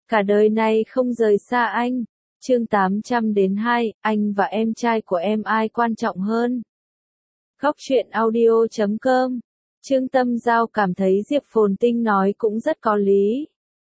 cả đời này không rời xa anh. Chương 802, anh và em trai của em ai quan trọng hơn? Góc truyện audio.com. Trương Tâm Giao cảm thấy Diệp Phồn Tinh nói cũng rất có lý,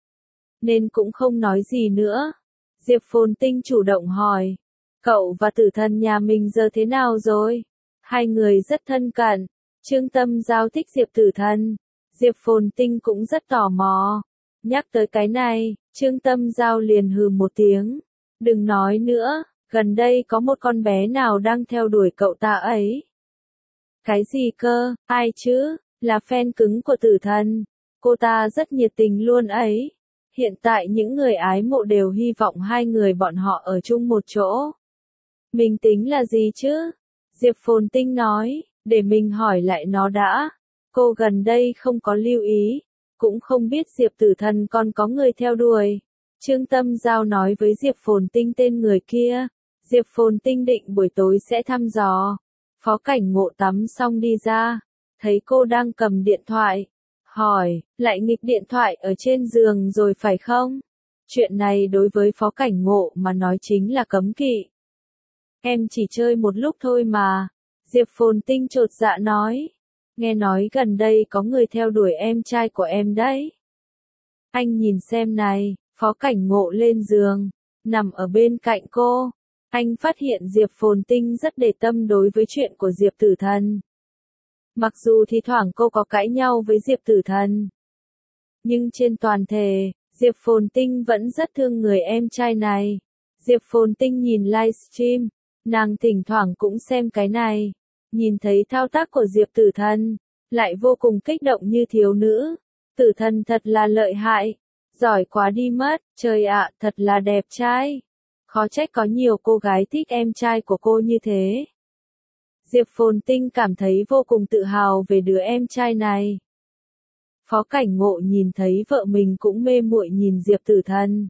nên cũng không nói gì nữa. Diệp Phồn Tinh chủ động hỏi, cậu và tử thần nhà mình giờ thế nào rồi? Hai người rất thân cận. Trương Tâm Giao thích Diệp tử thần. Diệp Phồn Tinh cũng rất tò mò. Nhắc tới cái này, Trương Tâm Giao liền hừ một tiếng. Đừng nói nữa, gần đây có một con bé nào đang theo đuổi cậu ta ấy. Cái gì cơ, ai chứ? Là fan cứng của tử thần. Cô ta rất nhiệt tình luôn ấy. Hiện tại những người ái mộ đều hy vọng hai người bọn họ ở chung một chỗ. Mình tính là gì chứ? Diệp Phồn Tinh nói, để mình hỏi lại nó đã. Cô gần đây không có lưu ý, cũng không biết Diệp tử thần còn có người theo đuổi. Trương Tâm Giao nói với Diệp Phồn Tinh tên người kia. Diệp Phồn Tinh định buổi tối sẽ thăm dò. Phó Cảnh Ngộ tắm xong đi ra, thấy cô đang cầm điện thoại. Hỏi, lại nghịch điện thoại ở trên giường rồi phải không? Chuyện này đối với Phó Cảnh Ngộ mà nói chính là cấm kỵ. Em chỉ chơi một lúc thôi mà. Diệp Phồn Tinh chột dạ nói. Nghe nói gần đây có người theo đuổi em trai của em đấy. Anh nhìn xem này. Phó Cảnh Ngộ lên giường, nằm ở bên cạnh cô. Anh phát hiện Diệp Phồn Tinh rất để tâm đối với chuyện của Diệp tử thần. Mặc dù thi thoảng cô có cãi nhau với Diệp tử thần, nhưng trên toàn thể, Diệp Phồn Tinh vẫn rất thương người em trai này. Diệp Phồn Tinh nhìn livestream, nàng thỉnh thoảng cũng xem cái này. Nhìn thấy thao tác của Diệp tử thần, lại vô cùng kích động như thiếu nữ. Tử thần thật là lợi hại. Giỏi quá đi mất, trời ạ, thật là đẹp trai. Khó trách có nhiều cô gái thích em trai của cô như thế. Diệp Phồn Tinh cảm thấy vô cùng tự hào về đứa em trai này. Phó Cảnh Ngộ nhìn thấy vợ mình cũng mê muội nhìn Diệp tử thần.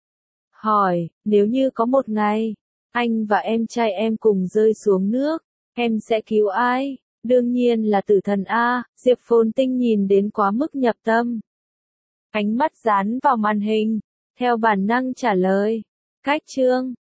Hỏi, nếu như có một ngày, anh và em trai em cùng rơi xuống nước, em sẽ cứu ai? Đương nhiên là tử thần A. Diệp Phồn Tinh nhìn đến quá mức nhập tâm. Ánh mắt dán vào màn hình, theo bản năng trả lời. Cách chương